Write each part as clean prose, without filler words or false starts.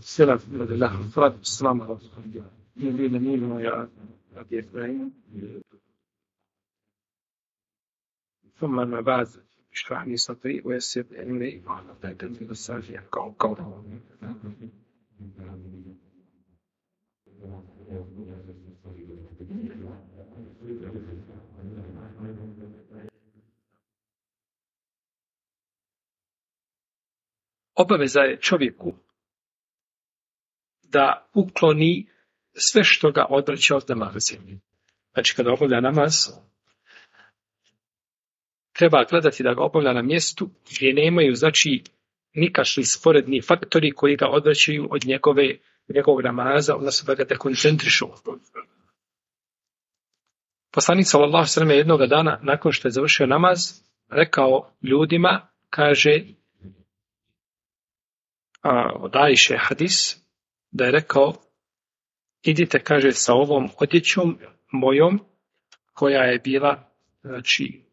السلف لله الصلاة والسلام على رسول الله نبينا مين يا أبي إبراهيم ثم ما بعد اشرح لي صدري ويسر أمري وعلى تأتي بالسالفة يفقهوا قولي. Obaveza je čovjeku da ukloni sve što ga odvraća od namaza. Znači, kada obavlja namaz, treba gledati da ga obavlja na mjestu gdje nemaju, znači, nikakvi sporedni faktori koji ga odvraćaju od njegovog namaza, odnosno da ga dekoncentrišu. Poslanik sallallahu alejhi ve sellem jednog dana, nakon što je završio namaz, rekao ljudima, kaže, od Ajše hadis, da je rekao, idite, kaže, sa ovom odjećom mojom, koja je bila, znači,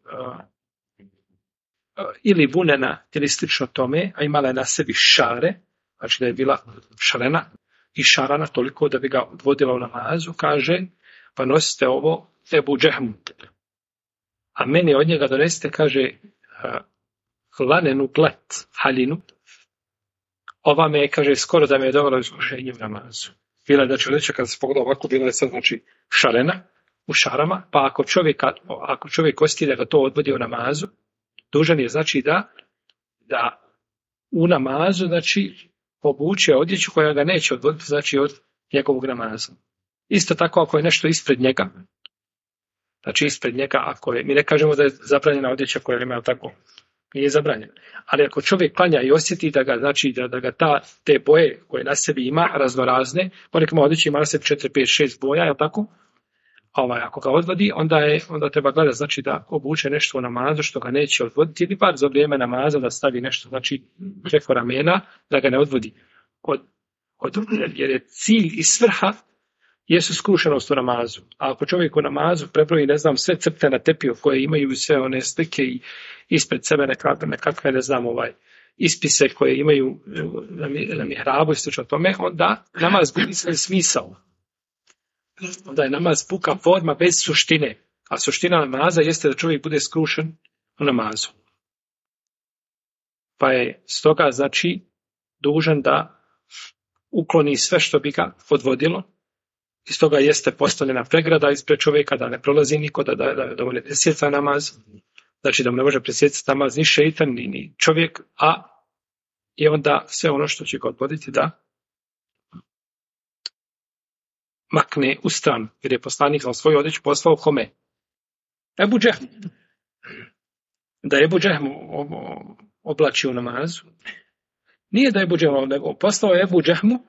ili vunena, ili slično tome, a imala je na sebi šare, znači da je bila šarena i šarana toliko da bi ga odvodila u namazu, kaže, pa nosite ovo Ebu Džehmu. A meni od njega donesite, kaže, lanenu glet, haljinu. Ova me je, kaže, skoro da me je dovela iskušenje u namazu. Bila je, da će reći, kada se pogleda ovako, bila je sad, znači, šarena u šarama, pa ako čovjek osjeti da ga to odvodi u namazu, dužan je, znači, da u namazu, znači, obuče odjeću koja ga neće odvoditi, znači, od njegovog namaza. Isto tako, ako je nešto ispred njega, znači, ispred njega, ako je, mi ne kažemo da je zabranjena odjeća koja ima tako, nije zabranjena. Ali ako čovjek klanja i osjeti da ga, znači, da ga te boje koje na sebi ima, raznorazne, ponekad ima odjeća, ima na sebi 4, 5, 6 boja, je li tako? Ako ga odvodi, onda treba gledati, znači, da obuče nešto u namazu što ga neće odvoditi, ili bar za vrijeme namaza da stavi nešto, znači, preko ramena, da ga ne odvodi. Jer je cilj i svrha jesu skrušenost u namazu. A ako čovjek u namazu prebroji, ne znam, sve crte na tepiju koje imaju sve one slike i ispred sebe nekakve, ne znam, ispise koje imaju na mihrabu i slično tome, onda namaz gubi svoj smisao. Onda je namaz puka forma bez suštine. A suština namaza jeste da čovjek bude skrušen u namazu. Pa je stoga, znači, dužan da ukloni sve što bi ga odvodilo. I stoga jeste postavljena pregrada ispred čovjeka da ne prolazi niko, da mu ne presjeca namaz. Znači da mu ne može presjecati namaz ni šeitan, ni čovjek, a i onda sve ono što će ga odvoditi da makne u stranu. Jer je poslanik za svoju odjeću poslao kome? Ebu Džehmu. Da je Ebu Džehmu oblači u namazu. Nije da je Ebu Džehmu, nego poslao je Ebu Džehmu,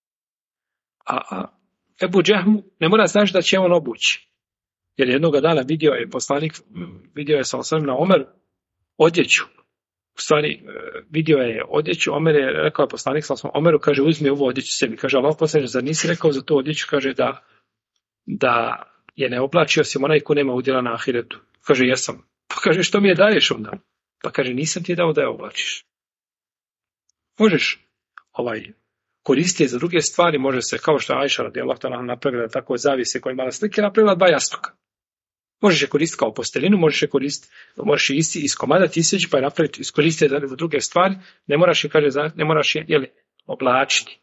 a Ebu Džehmu ne mora znači da će on obući. Jer jednog dana vidio je sa osvrame na Omer odjeću. U stvari, vidio je odjeću, Omer je rekao poslanik sa osvrame, Omeru, kaže, uzmi ovu odjeću sebi. Kaže, Allah poslanik, zar nisi rekao za tu odjeću, kaže, da je ne oblačio osim onaj ko nema udjela na ahiretu. Kaže, jesam. Pa kaže, što mi je daješ onda? Pa kaže, nisam ti dao da je oblačiš. Možeš koristiti za druge stvari, može se, kao što je Ajša radijallahu ta'ala napravila tako zavise koja imala slike, napravila 2 jastuka. Možeš je koristiti kao postelinu, možeš je iskomadati, isjeći, pa je napraviti, iskoristiti za druge stvari, ne moraš je oblačiti.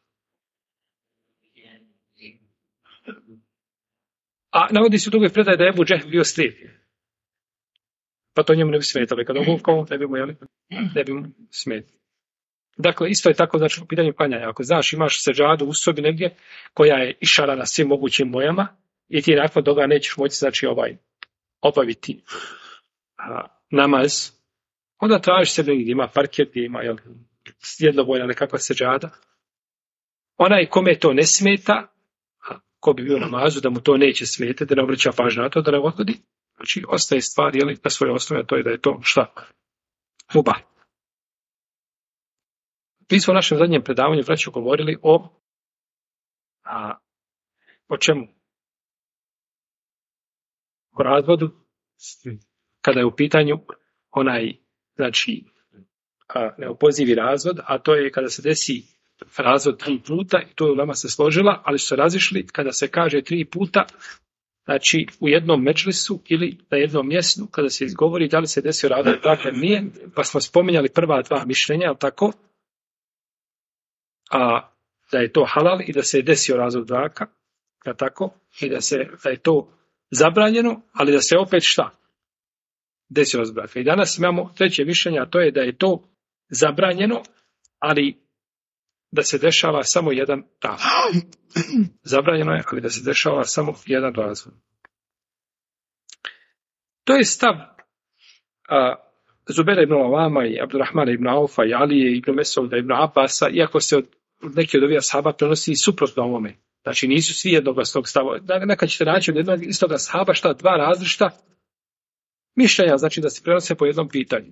A navodi se u drugoj predaji da je Ebu Džehl bio slijep. Pa to njemu ne bi smetalo. Kada obukao, ne bi mu smetalo. Dakle, isto je tako, znači, u pitanju klanjanja. Ako znaš, imaš seđadu u sobi negdje, koja je išara na svim mogućim bojama, i ti nakon toga nećeš moći, znači, obaviti namaz, onda tražiš sebe gdje ima parket, gdje ima jednobojna nekakva seđada. Onaj kome to ne smeta, ko bi bio namazu, da mu to neće smetati, da ne obraća pažnju na to, da ne odgodi, znači, ostaje stvar, na svoje osnovi, a to je da je to šta? Mubah. Mi smo u našem zadnjem predavanju, braćo, govorili o čemu? O razvodu, kada je u pitanju onaj, znači, neopozivi razvod, a to je kada se desi razvod 3 puta i to je ulema se složila, ali su se razišli kada se kaže 3 puta, znači u jednom medžlisu ili na jednom mjestu, kada se izgovori da li se desio razvod braka ili nije, pa smo spominjali prva 2 mišljenja, ali tako, a da je to halal i da se je desio razvod braka, tako, i da je to zabranjeno, ali da se opet šta? Desio razvod braka. I danas imamo 3. mišljenje, a to je da je to zabranjeno, ali da se dešava samo jedan razvod. Zabranjeno je, ali da se dešava samo jedan razvod. To je stav Zubera ibn Awama i Abdurrahmana ibn Aufa i Alije ibn Mesouda ibn Abbasa, iako se od neki od ovih ashaba prenosi suprotno ovome. Znači nisu svi jednoglasnog stava. Nekad ćete naći od jednog istog ashaba šta 2 različita mišljenja, znači da se prenose po jednom pitanju.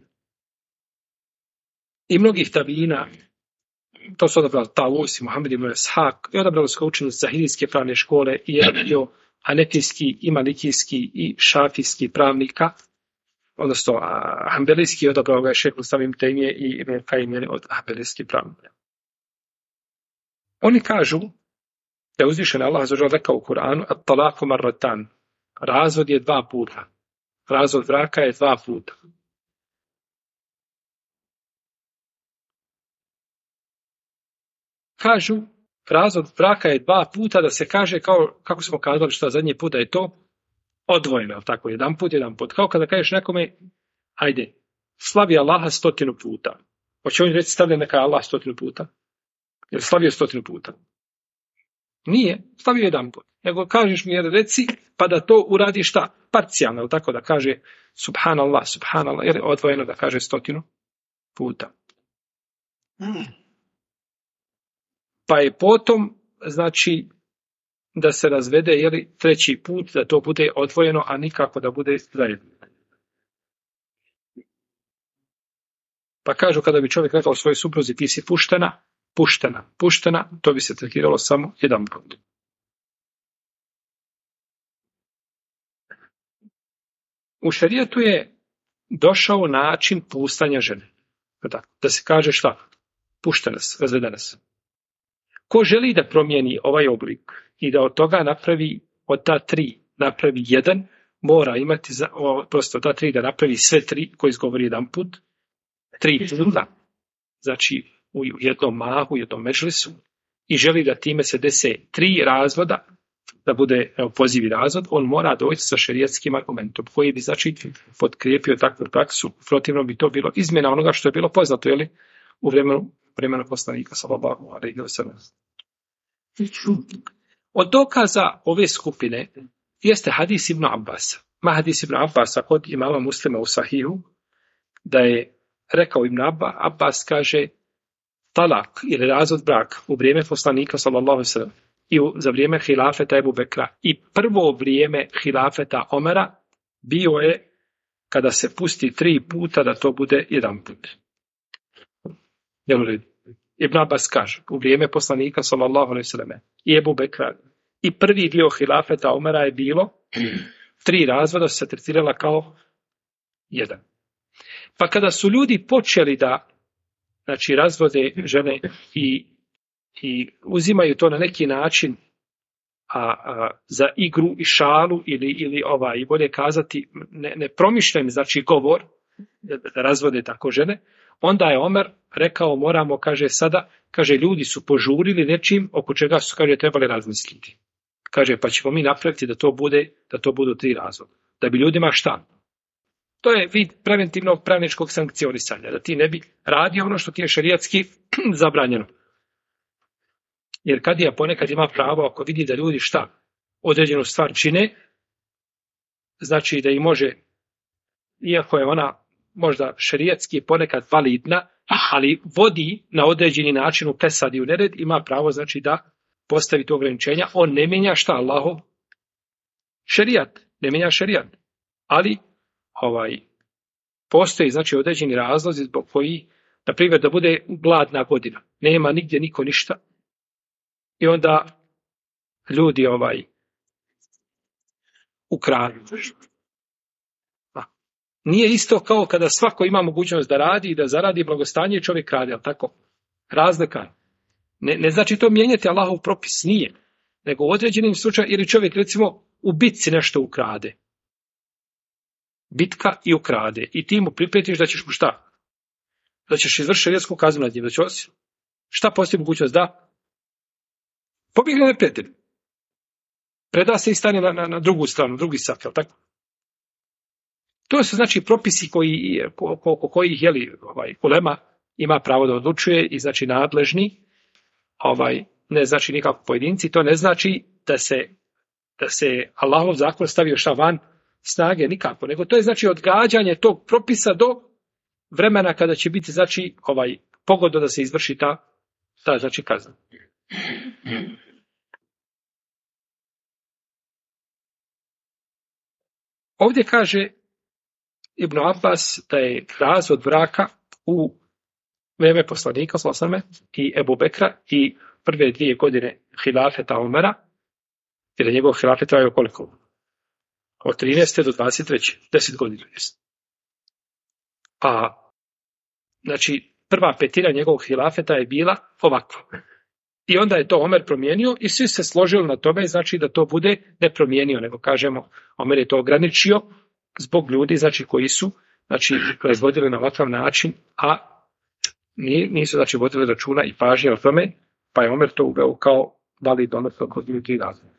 I mnogih tabijina, to su odabrali Tavus i Muhammed ibn Ishaq, i odabrali su učenici Zahidijske pravne škole i Hanefijski i Malikijski i Šafijski pravnika, odnosno Hanbelijski, odabrao ga je Šejh Islam ibn Tejmije i Ibn Kajim od Hanbelijskih pravnika. Oni kažu da je uzvišen Allah azza wa dželle rekao u Kur'anu: "At-talaku marratan." Razvod je 2 puta. Razvod braka je 2 puta. Kažu, razvod braka je 2 puta, da se kaže kao, kako smo kazali što zadnji put, da je to odvojeno, tako, jedan put. Kao kada kažeš nekome, hajde, slavi Allaha 100 puta. Hoće on reći stavlja neka Allah 100 puta? Jer slavio 100 puta? Nije, slavio jedan put. Nego kažeš mi, reci, pa da to uradi šta? Parcijalno, tako da kaže subhanallah, jer je odvojeno da kaže 100 puta. Pa je potom, znači, da se razvede, 3. put, da to bude odvojeno, a nikako da bude zajedno. Pa kažu, kada bi čovjek rekao svojoj supruzi, ti si puštena, to bi se tretiralo samo jedan put. U šerijatu je došao način puštanja žene. Da se kaže šta? Puštena se, razvedena se. Ko želi da promijeni ovaj oblik i da od toga napravi, od ta 3 napravi 1, mora imati, prosto od ta 3 da napravi sve 3 koji izgovori jedan put, 3 puta, znači u jednom mahu, u jednom medžlisu, i želi da time se dese 3 razvoda, da bude pozivi razvod, on mora doći sa šerijatskim argumentom, koji bi, znači, potkrijepio takvu praksu. Protivno bi to bilo izmjena onoga što je bilo poznato, u vremenu poslanika, sallallahu alejhi ve sellem. Od dokaza ove skupine jeste hadis Ibn Abbasa. Hadis Ibn Abbasa kod imama Muslima u Sahihu, da je rekao Ibn Abbas, kaže, talak ili razvod braka u vrijeme poslanika, sallallahu alejhi ve sellem, i za vrijeme hilafeta Ebu Bekra i prvo vrijeme hilafeta Omera bio je, kada se pusti 3 puta, da to bude 1 put. Ibn Abbas kaže, u vrijeme poslanika, sallallahu alejhi ve selleme, i Ebu Bekra i prvi dio hilafeta Omera je bilo 3 razvoda, se tretirala kao 1. Pa kada su ljudi počeli da, znači, razvode žene i uzimaju to na neki način za igru i šalu ili bolje kazati nepromišljen, znači, govor da razvode tako žene, onda je Omer rekao, moramo, kaže, sada, kaže, ljudi su požurili nečim oko čega su, kaže, trebali razmisliti. Kaže, pa ćemo mi napraviti da to budu 3 razvoda. Da bi ljudima šta? To je vid preventivnog pravničkog sankcionisanja, da ti ne bi radio ono što ti je šerijatski zabranjeno. Jer kadija ponekad ima pravo, ako vidi da ljudi šta određenu stvar čine, znači da i može, iako je ona možda šerijatski ponekad validna, ali vodi na određeni način u pesad i u nered, ima pravo, znači, da postavi to ograničenja. On ne mijenja šta? Allahov šerijat, ne mijenja šerijat. Ali postoji, znači, određeni razlozi zbog koji, na primjer, da bude gladna godina, nema nigdje niko ništa, i onda ljudi ukradu. Nije isto kao kada svako ima mogućnost da radi i da zaradi blagostanje i čovjek radi, ali tako? Razlika. Ne znači to mijenjati Allahov propis, nije. Nego u određenim slučajima, ili čovjek recimo u bitci nešto ukrade. Bitka i ukrade. I ti mu priprijetiš da ćeš mu šta? Da ćeš izvršiti šerijsku kaznu nad njim. Šta postoji mogućnost da? Pobjegne neprijatelj. Preda se i stane na drugu stranu, drugi saf, jel tako? To su znači propisi kojih ulema ima pravo da odlučuje i znači nadležni, ne znači nikako pojedinci, to ne znači da se Allahov zakon stavio šta van snage nikako, nego to je znači odgađanje tog propisa do vremena kada će biti znači pogodno da se izvrši ta znači kazna. Ovdje kaže Ibn Abbas da je razvod braka u vrijeme poslanika i Ebu Bekra i prve 2 godine hilafeta Omera, jer je njegov hilafet trajao koliko? Od 13. do 23. 10 godina. A znači prva petina njegovog hilafeta je bila ovakva. I onda je to Omer promijenio i svi se složili na tome, znači da to bude ne promijenio, nego kažemo Omer je to ograničio zbog ljudi znači koji su znači proizvodili na ovakav način, a nisu znači vodili računa i pažnje o tome, pa je Omer to uveo kao valid odnosno kod ljudi razloga.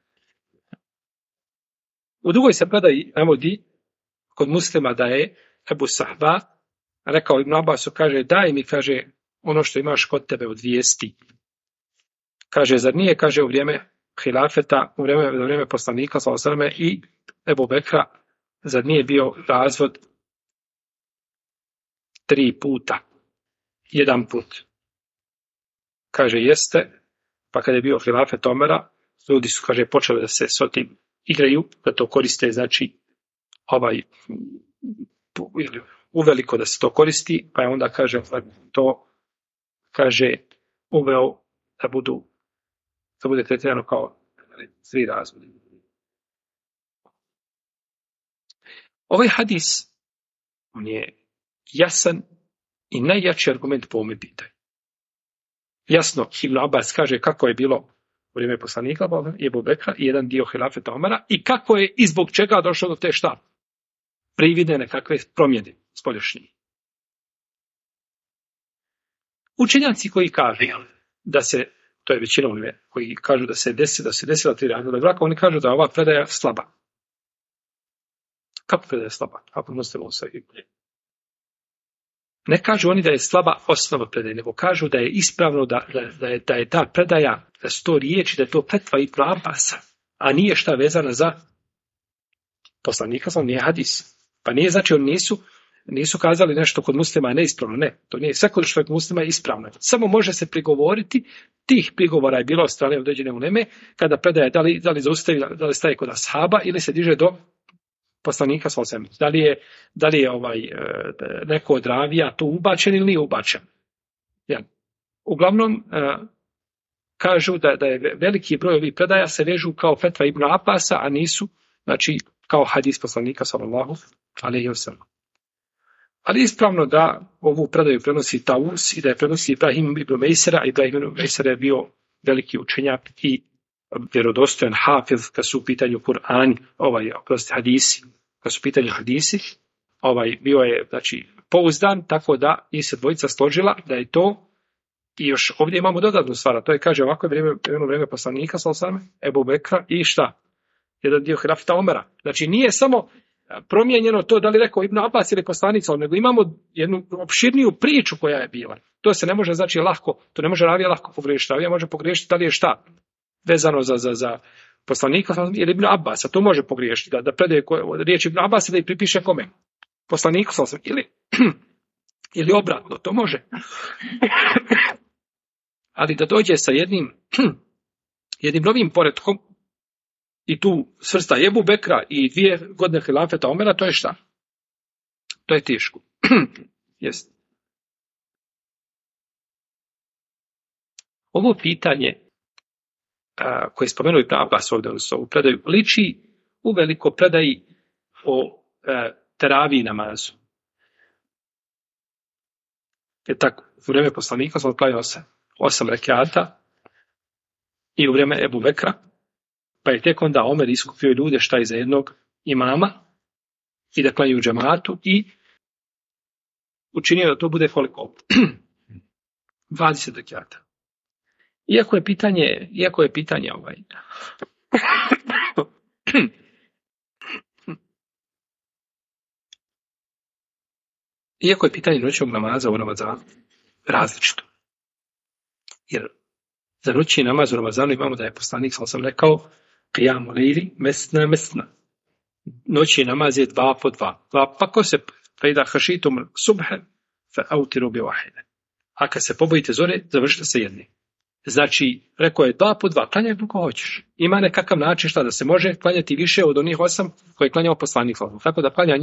U drugoj se predaji navodi kod Muslima da je Ebu Sahba rekao Ibn Abbasu, kaže daj mi, kaže, ono što imaš kod tebe od vijesti. Kaže, zar nije, kaže, u vrijeme hilafeta, u vrijeme poslanika sallallahu i Ebu Bekra, zar nije bio razvod 3 puta? 1 put. Kaže, jeste, pa kada je bio hilafet Omera, ljudi su, kaže, počeli da se s tim igraju, da to koriste, znači, uveliko da se to koristi, pa je onda, kaže, to, kaže, uveo da bude tretirano kao 3 razvode. Ovaj hadis, on je jasan i najjači argument po ovome pitanju. Jasno, Ibn Abbas kaže kako je bilo u vrijeme poslanika i Ebu Bekra i jedan dio hilafeta Omara i kako je i zbog čega došlo do te šta? Prividne nekakve promjene spoljašnje. Učenjaci koji kažu da se, to je većina koji kažu da se desila 3 razvoda braka, oni kažu da je ova predaja slaba. Kako predaja slaba? Kako možete ovo sad? Ne kažu oni da je slaba osnova predaje, nego kažu da je ispravno da je ta predaja, da su to riječi, da je to petva Ibn Abbasa, a nije šta vezana za poslanika, nije hadis. Pa nije, znači oni nisu kazali nešto kod muslima neispravno, ne. To nije sve kod što je muslima ispravno. Samo može se prigovoriti, tih prigovora je bilo od strane određene uleme, kada predaje da li zaustavi, da li staje kod ashaba ili se diže do poslanika sallallahu. Da li je neko od ravija tu ubačen ili nije ubačen. Ja. Uglavnom, kažu da je veliki broj ovih predaja se vežu kao fetva Ibn Abbasa, a nisu, znači, kao hadis poslanika sallallahu alejhi ve sellem. Ali ispravno da ovu predaju prenosi Taus i da je prenosi Ibrahim ibn Mejsera. Ibrahim ibn Mejser je bio veliki učenjak i vjerodostojan hafiz kad su u pitanju Kur'an, hadisi, kad su u pitanju hadisi, bio je, znači, pouzdan, tako da i se dvojica složila da je to. I još ovdje imamo dodatnu stvar, to je, kaže, ovako je vrijeme poslanika sallallahu Ebu Bekra i šta? Jedan dio hilafeta Omera. Znači nije samo promijenjeno to da li rekao Ibn Abbas ili poslanik, nego imamo jednu opširniju priču koja je bila. To se ne može, znači, lako, to ne može ravija lako pogriješiti. Ravija može pogriješiti da li je šta vezano za poslanika ili Ibn Abbas, a to može pogriješiti, da predaje riječ Ibn Abbas i da ih pripiše kome? Poslaniku ili obratno, to može. Ali da dođe sa jednim novim poretkom i tu svrsta Ebu Bekra i 2 godine hilafeta Omera, to je šta? To je teško. Jest. Ovo pitanje koje je spomenuo Ibn Abbas ovdje u predaju, liči u veliko predaji o teraviji namazu. Je tako, u vrijeme poslanika klanjao se 8 rekiata i u vrijeme Ebu Bekra, pa je tek onda Omer iskupio ljude šta iza jednog imama i da klanjaju džematu i učinio da to bude koliko? 20 rekiata. Iako je pitanje Iako je pitanje noćnog namaza u Ramazanu različito. Jer za noćni namaz u Ramazanu imamo da je poslanik, sam rekao, qiyamu lejli mesna. Noćni namaz je 2 po 2. Pa ko se fejda hašitum subhe fa autiru bi wahide. A kad se pobojite zore, završite se jedni. Znači, rekao je 2 po 2, klanjaj koliko hoćeš. Ima nekakav način šta da se može klanjati više od onih 8 koje je klanjao poslanik. Tako da klanjanje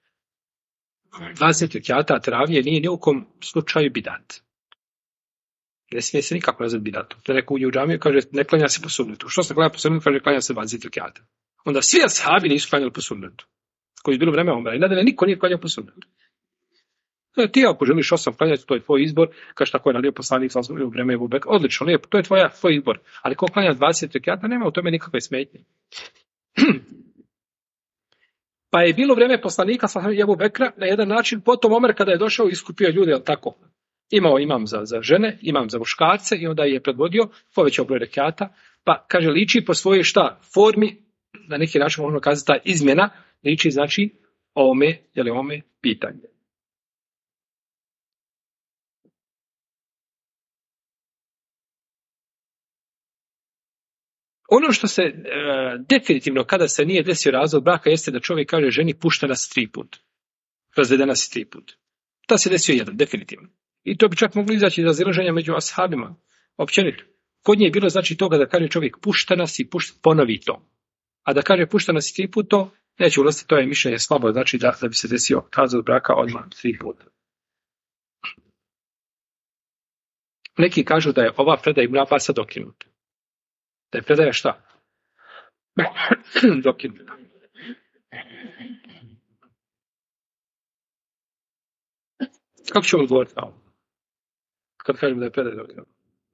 20 rekiata teravije nije ni u kom slučaju bidat. Ne smije se nikako nazvati bidatom. Da neko uđe u džamiju kaže ne klanja se po sunnetu. Što se klanja po sunnetu? Kaže klanja se 20 rekiata. Onda svi ashabi nisu klanjali po sunnetu. Koji je bilo vreme Omera. I nadalje niko nije klanjao po sunnetu. Ti ako želiš 8 klanjati, to je tvoj izbor. Kaže tako je radio poslanik u vreme Ebu Bekra. Odlično, lijepo, to je tvoj izbor. Ali ko klanja 20 rekiata, nema u tome nikakve smetnje. Pa je bilo vrijeme poslanika Ebu Bekra na jedan način, potom Omer kada je došao iskupio ljude, jel tako? Imao imam za žene, imam za muškarce i onda je predvodio, povećao broj rekiata, pa kaže liči po svojoj formi, na neki način možemo kazati ta izmjena, liči znači ovome pitanje. Ono što se definitivno kada se nije desio razvod braka jeste da čovjek kaže ženi puštena si 3 put. Razvedena si 3 put. Ta se desio jedan, definitivno. I to bi čak moglo izaći iz razilaženja među ashabima. Općenito. Kod nje je bilo znači toga da kaže čovjek puštena si, ponovi to. A da kaže puštena si 3 put, to neće ulaziti, to je mišljenje slabo, znači da bi se desio razvod braka odmah 3 puta. Neki kažu da je ova predaja Ibn Abasa dokinuta. Da je predaja šta? Dokinuta. Kako ćemo odgovoriti na ovo? Kad kažemo da je predaja dokinuta?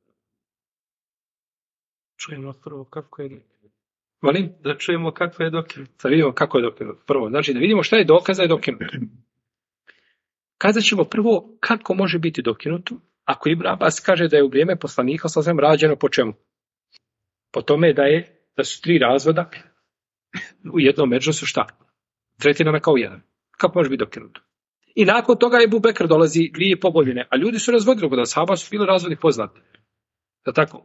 Čujemo prvo kako je... Molim da čujemo kako je dokinuta. Da vidimo kako je dokinuta. Prvo, znači da vidimo šta je dokaz da je dokinuta. Kazat ćemo prvo kako može biti dokinuto, ako Ibn Abbas kaže da je u vrijeme poslanika sasvim rađeno po čemu? Po tome da su 3 razvoda u jednom međusu šta? Tretirana kao jedan. Kako može biti dokinuto? I nakon toga Ebu Bekr dolazi 2,5 godine, a ljudi su razvodili, kod ashaba su bili razvodi poznati. Da tako?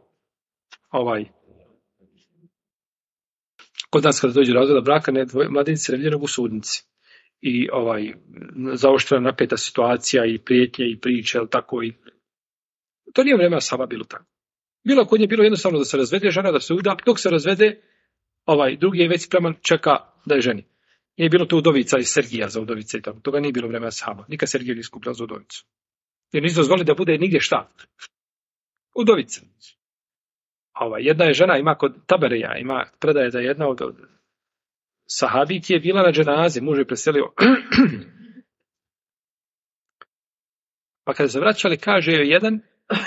Kod nas kada dođe razvoda braka, mladinici se revidiraju u sudnici. I zaoštrena napeta situacija i prijetnje i priče, ali tako i... To nije vrijeme ashaba bilo tako. Bilo kod nje bilo jednostavno da se razvede žena, da se uda, dok se razvede, drugi je već spreman, čeka da je ženi. Nije bilo to udovica i Sergija za udovice i tako. Toga nije bilo vreme ashaba. Nikad Sergija nije skupila za udovicu. Jer nisu dozvolili da bude nigdje šta? Udovica. Jedna je žena, ima kod Tabereja, ima predaje da jedna od sahabiki je bila na dženazi, muž je preselio. Pa kada se vraćali, kaže joj jedan,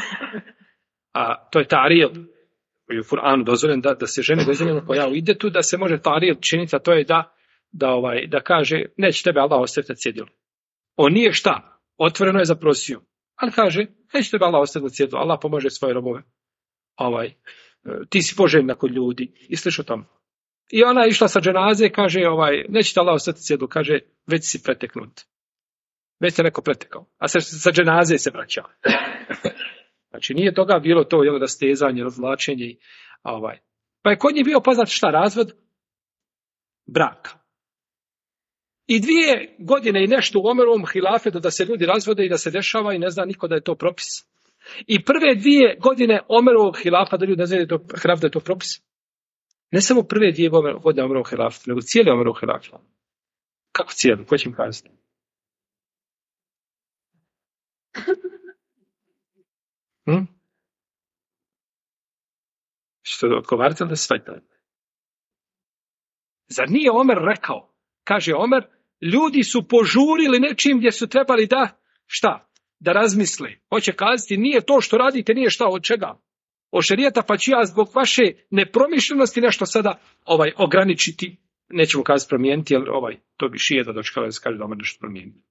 a to je ta'ril, koji je u Kur'anu dozvoljen da se žene dozvoljeno pojavu ide tu, da se može ta'ril činiti, a to je da kaže, neće tebe Allah ostaviti na cjedilu. On nije šta? Otvoreno je zaprosio. Ali kaže, neće tebe Allah ostaviti na cjedilu, Allah pomaže svoje robove. Ti si poželjna kod ljudi. I slično tamo. I ona je išla sa dženaze, kaže, neće te Allah ostaviti na cjedilu, kaže, već si preteknut. Već se neko pretekao. A sa dženaze se vraća. Znači, nije toga bilo to rastezanje, razvlačenje. Pa je kod njih bio poznat šta? Razvod braka. I 2 godine i nešto u Omerovom hilafetu da se ljudi razvode i da se dešava i ne zna niko da je to propis. I prve 2 godine Omerovog hilafa da ljudi ne znaju da je to propis. Ne samo prve 2 godine Omerovog hilafa, nego cijeli Omerov hilafa. Kako cijeli? Ko će im kazati? Što odgovarate da svajte? Zar nije Omer rekao? Kaže Omer, ljudi su požurili nečim gdje su trebali da, šta? da razmisle. Hoće kazati, nije to što radite, nije šta od čega. Od šerijata, pa ću ja zbog vaše nepromišljenosti nešto sada ograničiti. Nećemo kazati promijeniti, jer to bi šije da dočekala da se kaže da Omer nešto promijeniti.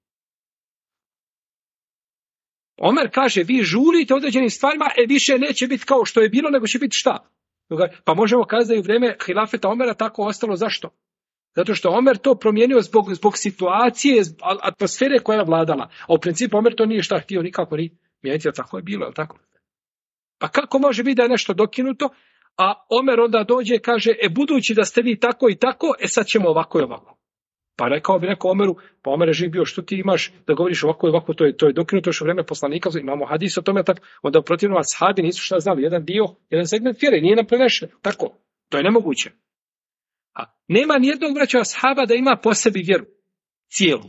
Omer kaže, vi žurite određenim stvarima, više neće biti kao što je bilo, nego će biti šta? Pa možemo kazati da je u vrijeme hilafeta Omera tako ostalo. Zašto? Zato što Omer to promijenio zbog situacije, atmosfere koja je vladala. A u principu Omer to nije šta htio nikako ni mijenjati, jer tako je bilo, je tako? Pa kako može biti da je nešto dokinuto, a Omer onda dođe i kaže, budući da ste vi tako i tako, sad ćemo ovako i ovako. Pa rekao bi neko Omeru, pa Omer je živ bio, što ti imaš da govoriš ovako i ovako, to je dokinuto još u vrijeme poslanika, imamo hadis o tome, tako, onda u protivnom ashabi nisu šta znali, jedan segment vjere, nije nam prenešen, tako, to je nemoguće. A nema nijednog braća ashaba da ima po sebi vjeru, cijelu.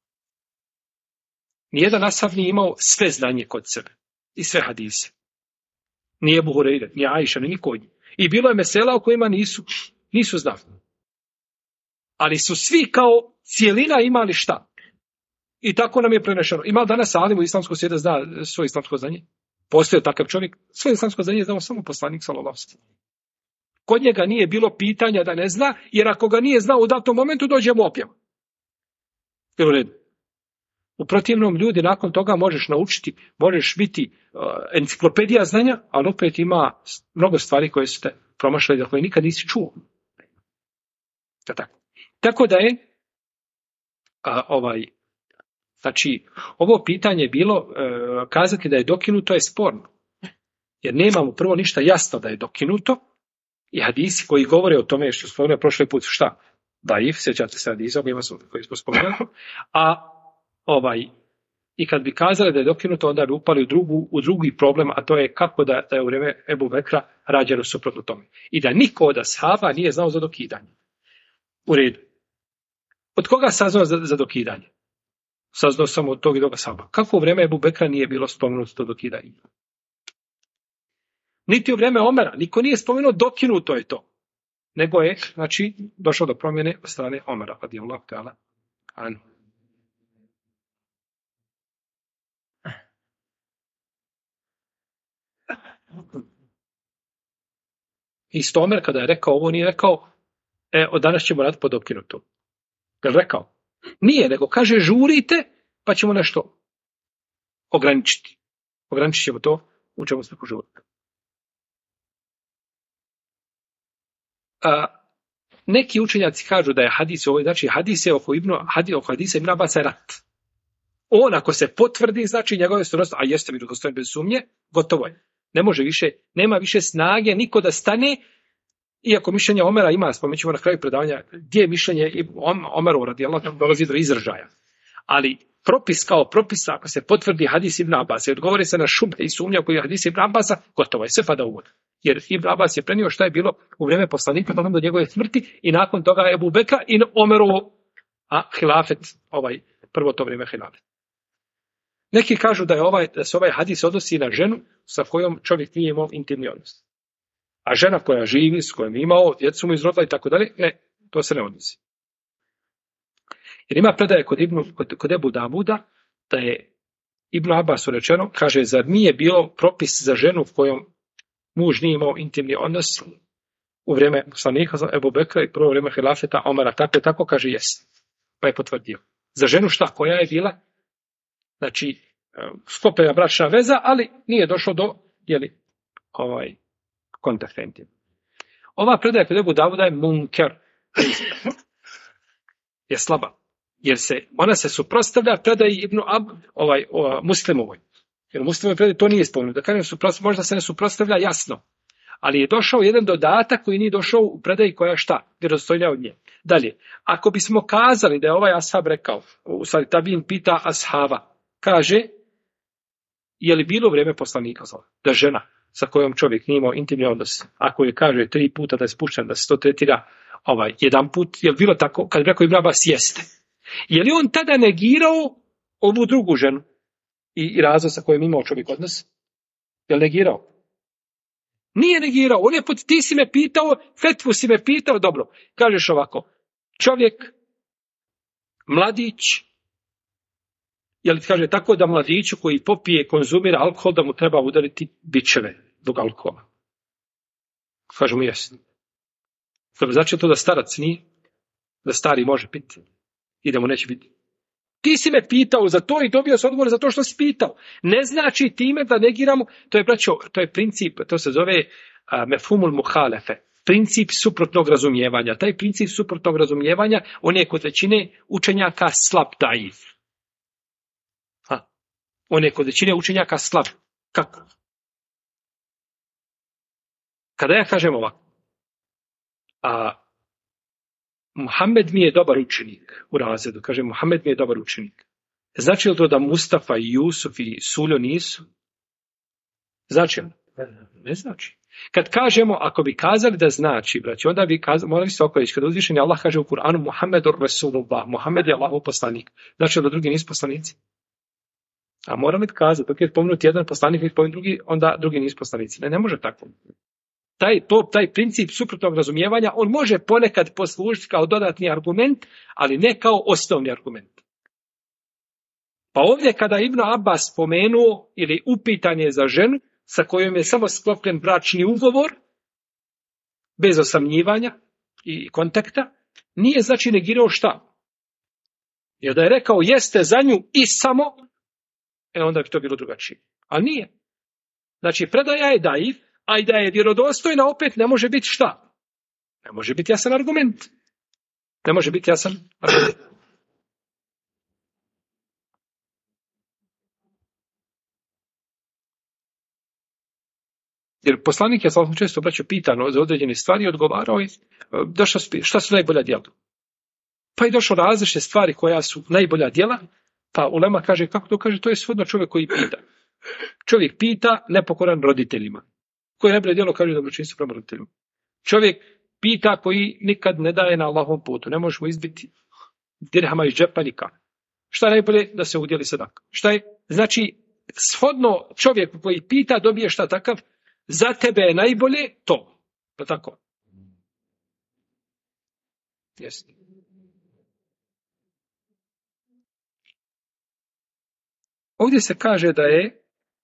Nijedan ashab nije imao sve znanje kod sebe i sve hadise. Nije Ebu Hurajra, nije Ajša, ni niko od njih. I bilo je mesela o kojima nisu znali. Ali su svi kao cijelina imali šta? I tako nam je prenešeno. Ima danas alim u islamskom svijetu zna svoje islamsko znanje? Postoje takav čovjek, svoje islamsko znanje je znao samo poslanik sallallahu alejhi ve sellem. Kod njega nije bilo pitanja da ne zna, jer ako ga nije znao u datom momentu, dođe mu opjem. Jel u redu? U protivnom, ljudi nakon toga možeš naučiti, možeš biti enciklopedija znanja, ali opet ima mnogo stvari koje su te promašale, za koje nikad nisi čuo. Tako da je znači, ovo pitanje je bilo kazati da je dokinuto je sporno. Jer nemamo prvo ništa jasno da je dokinuto i hadisi koji govore o tome što spomenuo prošli put šta? Daif, sjećate se hadisa koji smo spomenuli. I kad bi kazali da je dokinuto, onda bi upali u drugi problem, a to je kako da je u vrijeme Ebu Bekra rađeno suprotno tome. I da niko od ashaba nije znao za dokidanje. U redu. Od koga saznao za dokidanje? Saznao samo od tog i toga ashaba. Kako u vrijeme Ebu Bekra nije bilo spomenuto to dokidanje? Niti u vrijeme Omera. Niko nije spomenuo dokinuto je to. Nego je, znači, došlo do promjene od strane Omera. Radijallahu ta'ala anhu. Isto Omer kada je rekao ovo, nije rekao od danas ćemo raditi po dokinutom. Je li rekao? Nije, nego kaže žurite pa ćemo nešto ograničiti. Ograničit ćemo to u čemu se požurite. Neki učenjaci kažu da je hadis ovo, znači hadis je oko hadisa Ibn Abasa je rat. On ako se potvrdi, znači njegove su a jeste vjerodostojan bez sumnje, gotovo je. Ne može više, nema više snage niko da stane, iako mišljenje Omera ima, spomećemo na kraju predavanja, gdje je mišljenje Omerov radijallahu anhu dolazi do izražaja. Ali propis kao propis, ako se potvrdi hadis Ibn Abasa i odgovori se na šubhe i sumnja koji je hadis Ibn Abasa, gotovo je, sve pada u vodu. Jer Ibn Abbas je prenio šta je bilo u vrijeme poslanika do njegove smrti i nakon toga je Ebu Bekra i Omerovo hilafet, prvo to vrijeme hilafet. Neki kažu da se ovaj hadis odnosi na ženu sa kojom čovjek nije imao intimni odnos. A žena koja živi, s kojom je imao, djecu mu izrodila i tako dalje, ne, to se ne odnosi. Jer ima predaje kod Ebu Davuda da je Ibn Abbasu rečeno, kaže, zar nije bilo propis za ženu kojom muž nije imao intimni odnos u vrijeme poslanika Ebu Bekra i prvo vrijeme hilafeta Omera, tako kaže jes. Pa je potvrdio. Za ženu šta? Koja je bila? Znači, sklopljena bračna veza, ali nije došlo do kontakta intimnog. Ova predaja kod Ebu Davuda je munker. Je slaba. Jer ona se suprotstavlja predaji Muslimovoj. Jer u Muslimovoj predaji to nije spomenuto. Da kažem možda se ne suprotstavlja jasno. Ali je došao jedan dodatak koji nije došao u predaji koja šta? Vjerodostojnija od nje. Dalje, ako bismo kazali da je ovaj ashab rekao, u stvari Tabin pita ashaba, kaže, je li bilo vrijeme poslanika da žena sa kojom čovjek nije imao intimni odnos, ako je kaže 3 puta da je spušten, da se to tretira jedan put, je li bilo tako? Kad bi rekao Ibn Abbas jeste. Je li on tada negirao ovu drugu ženu i razlog sa kojom imao čovjek odnos? Je li negirao? Nije negirao. On je ti si me pitao, fetvu si me pitao, dobro. Kažeš ovako, čovjek, mladić, Jel kaže tako da mladiću koji popije, konzumira alkohol, da mu treba udariti bičeve zbog alkohola? Kažemo jesno. Znači to da starac nije, da stari može piti i da mu neće biti. Ti si me pitao za to i dobio si odgovor za to što si pitao. Ne znači time da negiramo, to je princip, to se zove mefhumul muhalefe, princip suprotnog razumijevanja. Taj princip suprotnog razumijevanja, on je kod većine učenjaka slab daif. On je kod većine učenjaka slab. Kako? Kada ja kažem ovako, Muhammed mi je dobar učenik u razredu, kaže Muhammed mi je dobar učenik. Znači li to da Mustafa i Jusuf i Suljo nisu? Znači li? Ne znači. Kad kažemo, ako bi kazali da znači, braći, onda bi morali se okolići, kada uzvišeni Allah kaže u Kur'anu Muhammedur Rasulullah, Muhammed je Allahov poslanik. Znači li da drugi nisu poslanici? A moram li kazati, dok je spomenut jedan poslanik i spomenut drugi, onda drugi nisu poslanici. Ne može tako. Taj princip suprotnog razumijevanja, on može ponekad poslužiti kao dodatni argument, ali ne kao osnovni argument. Pa ovdje kada Ibn Abbas spomenuo ili upitanje za ženu sa kojom je samo sklopljen bračni ugovor, bez osamljivanja i kontakta, nije znači negirao šta? Jer da je rekao jeste za nju i samo, onda bi to bilo drugačije. Ali nije. Znači predaja je daif, a i da je vjerodostojna opet ne može biti šta? Ne može biti jasan argument. Ne može biti jasan argument. Jer poslanik je slavno često pitano za određene stvari i odgovarao i šta su najbolja djela. Pa je došlo različite stvari koja su najbolja djela, pa ulema kaže, kako to kaže, to je shodno čovjek koji pita. Čovjek pita nepokoran roditeljima. Koje najbolje djelo kaže dobročinstvo prema roditeljima. Čovjek pita koji nikad ne daje na Allahovom putu. Ne možemo izbiti dirhama iz džepa nikako. Šta je najbolje? Da se udjeli sadak. Šta je? Znači, shodno čovjeku koji pita dobije šta takav, za tebe je najbolje to. Pa tako. Jesi. Ovdje se kaže da je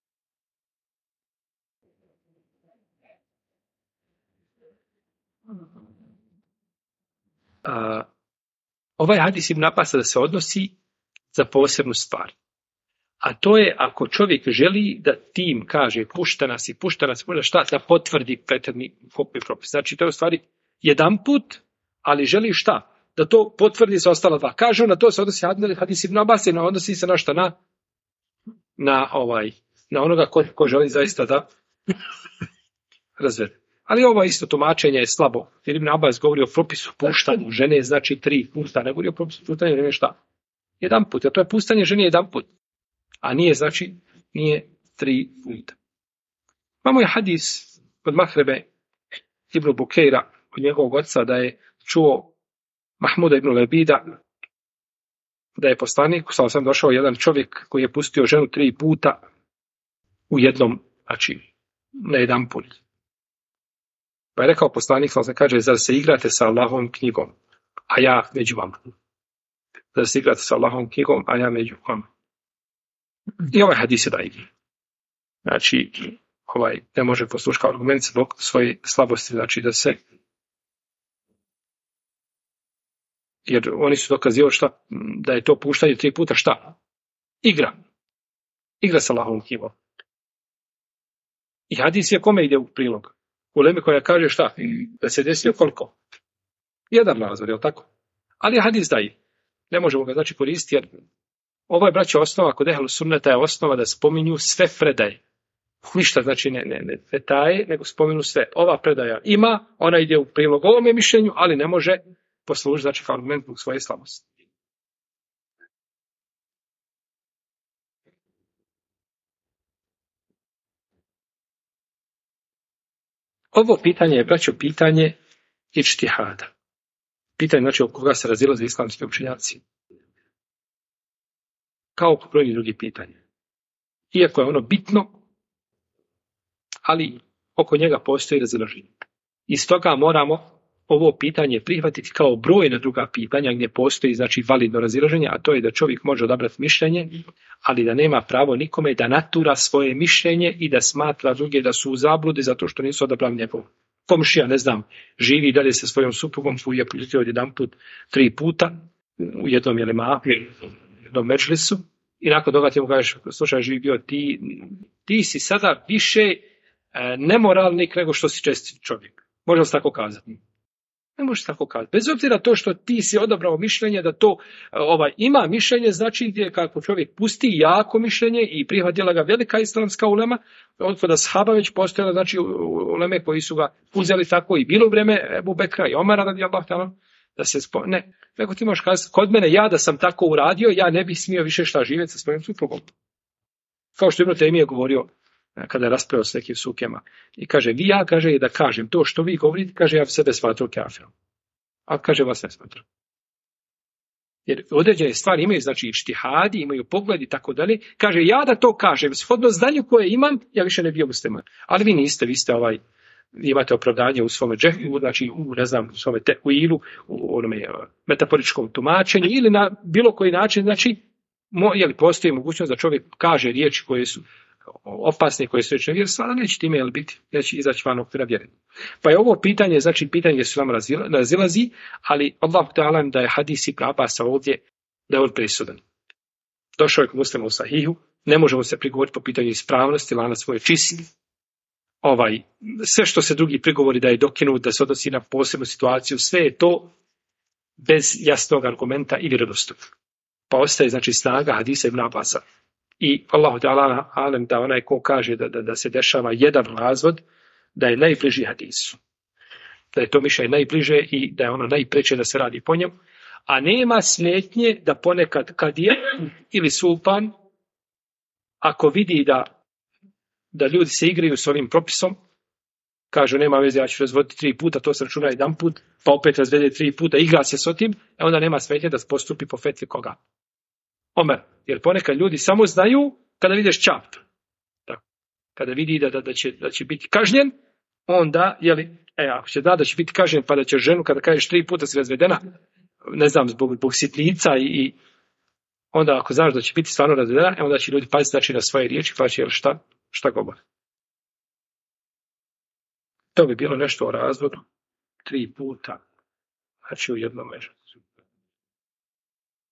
ovaj hadis Ibn Abasa da se odnosi za posebnu stvar. A to je ako čovjek želi da tim kaže pušta nas, šta da potvrdi prethodni propis. Znači to je u stvari jedan put, ali želi šta? Da to potvrdi za ostala dva. Kažu na to se odnosi hadis Ibn Abasa i odnosi se na šta? Na onoga ko želi zaista da razvede. Ali ovo isto tumačenje je slabo. Jer Ibn Abbas govori o propisu puštanju žene, znači 3 puta. Ne govori o propisu puštanja žene šta? Jedan put. A to je puštanje žene jedan put. A nije 3 puta. Imamo je hadis od Mahrebe Ibn Bukeira, od njegovog oca, da je čuo Mahmuda ibn Lebida, da je poslanik, sam došao jedan čovjek koji je pustio ženu 3 puta u jednom, znači na jedan put. Pa je rekao poslanik, sam kaže, zar se igrate sa Allahovom knjigom, a ja među vama. Zar se igrate sa Allahovom knjigom, a ja među vama. I ovaj hadis je dajiv. Znači, ne može poslušati kao argument zbog svoje slabosti, znači da se, jer oni su dokazivali šta, da je to puštanje 3 puta šta? Igra sa Allahovom knjigom. I hadis je kome ide u prilog? Uleme koja kaže šta? Da se desio koliko? Jedan razvor, je li tako? Ali je hadis dajiv. Ne možemo ga znači koristiti jer ovo je, braće, osnova kod ehlu sunneta je osnova da spominju sve predaje. Ništa znači ne taje, nego spominu sve. Ova predaja ima, ona ide u prilog ovome mišljenju, ali ne može poslužiti znači kao argument zbog svoje slabosti. Ovo pitanje je, braćo, pitanje ičtihada. Pitanje znači oko koga se razilaze islamski učenjaci. Kao oko brojnih drugih pitanja. Iako je ono bitno, ali oko njega postoji razilaženje. Iz toga moramo ovo pitanje prihvatiti kao brojna druga pitanja gdje postoji znači validno razilaženje, a to je da čovjek može odabrati mišljenje, ali da nema pravo nikome da natura svoje mišljenje i da smatra druge da su u zabludi zato što nisu odabrali njegovo. Komšija, ne znam, živi i dalje sa svojom suprugom koju je pljutio jedan put 3 puta u jednom jelimahu, jednom međlisu, i nakon toga ti mu kažeš, slušaj, živi bio, ti si sada više nemoralnik nego što si čestit čovjek. Možemo se tako kazati? Ne možeš tako kazati. Bez obzira to što ti si odabrao mišljenje da to ima mišljenje, znači gdje kako čovjek pusti jako mišljenje i prihvatila ga velika islamska ulema, od ashaba već postojala, znači uleme koji su ga uzeli tako i bilo u vrijeme Ebu Bekra i Omara radijallahu ta'ala, da se ne, nego ti možeš kazati, kod mene ja da sam tako uradio, ja ne bih smio više šta živjeti sa svojim suprugom. Kao što Ibn Taymije govorio kada je raspravljao s nekim sukema. I kaže, kaže da kažem to što vi govorite, kaže, ja bi sebe smatrao kafirom. A kaže, vas ne smatrao. Jer određene stvari imaju, znači, ištihadi, imaju pogled i tako dalje. Kaže, ja da to kažem, shodno znanju koje imam, ja više ne bio musliman. Ali vi niste, vi ste imate opravdanje u svome džehlu, znači u svome teuilu, u onome metaforičkom tumačenju ili na bilo koji način, znači, postoji mogućnost da čovjek kaže riječi koje su opasne, koje su rečne vjerstva, ali neće time biti, neće izaći van okvira vjere. Pa je ovo pitanje, znači pitanje se vam razilazi, ali Allah ta'ala da je hadis Ibn Abasa ovdje, da je on presudan. Došao je k Muslimu u Sahihu, ne možemo se prigovoriti po pitanju ispravnosti, lanac svoje čist. Sve što se drugi prigovori da je dokinut, da se odnosi na posebnu situaciju, sve je to bez jasnog argumenta i vjerodostojnog. Pa ostaje znači snaga hadisa Ibn Abasa. I Allahu ta'ala alem da onaj ko kaže da se dešava jedan razvod, da je najbliži hadisu. Da je to mišljenje najbliže i da je ono najpreče da se radi po njemu. A nema smetnje da ponekad kadija ili sultan, ako vidi da ljudi se igraju s ovim propisom, kažu nema veze, ja ću razvoditi 3 puta, to se računa 1 put, pa opet razvede 3 puta, igra se s otim, onda nema smetnje da postupi po fetvi koga? Omer. Jer ponekad ljudi samo znaju kada vidiš čap. Tako. Kada vidi da će biti kažnjen, onda, ako će da će biti kažnjen, pa da će ženu, kada kažeš 3 puta si razvedena, ne znam, zbog sitnica i onda ako znaš da će biti stvarno razvedena, onda će ljudi paziti znači na svoje riječi, pa će šta govore. To bi bilo nešto o razvodu 3 puta, znači u jednom mežu.